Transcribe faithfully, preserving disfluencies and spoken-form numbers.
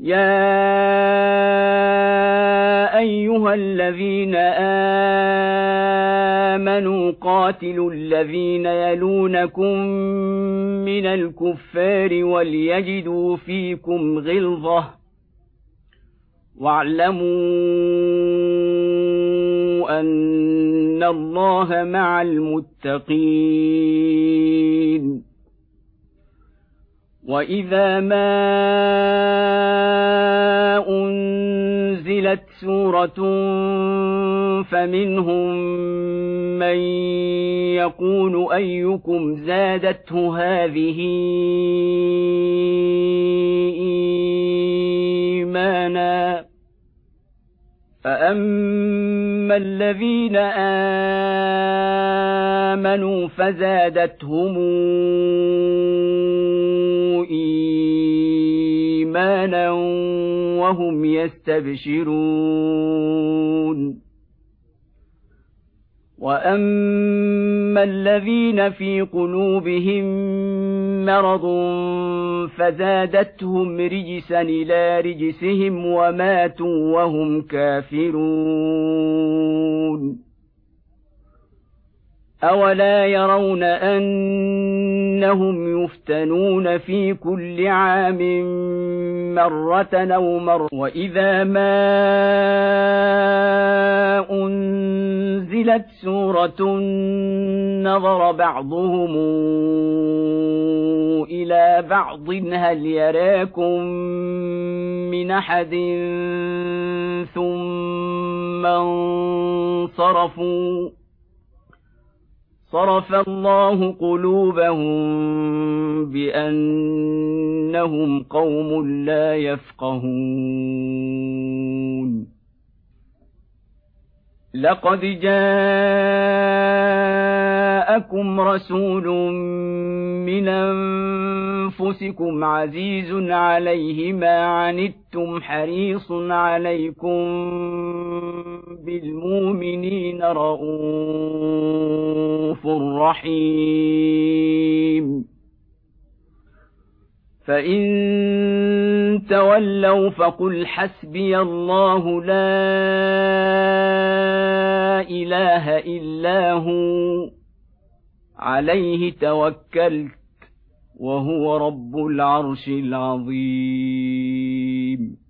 يا أيها الذين آمنوا قاتلوا الذين يلونكم من الكفار وليجدوا فيكم غلظة واعلموا أن الله مع المتقين. وإذا ما أنزلت سورة فمنهم من يقول أيكم زادته هذه إيمانا فأما الذين آمنوا فزادتهم إيمانا وهم يستبشرون. وأما الذين في قلوبهم مرض فزادتهم رجسا إلى رجسهم وماتوا وهم كافرون. أولا يرون أنهم يفتنون في كل عام مرة أو مرة وإذا ما أنزلت سورة نظر بعضهم إلى بعض هل يراكم من أحد ثم انصرفوا صرف الله قلوبهم بأنهم قوم لا يفقهون. لقد جاءكم رسول من أنفسكم عزيز عليه ما عنتم حريص عليكم بالمؤمنين رءوف رحيم. فإن تولوا فقل حسبي الله لا إله إلا هو عليه توكلت وهو رب العرش العظيم.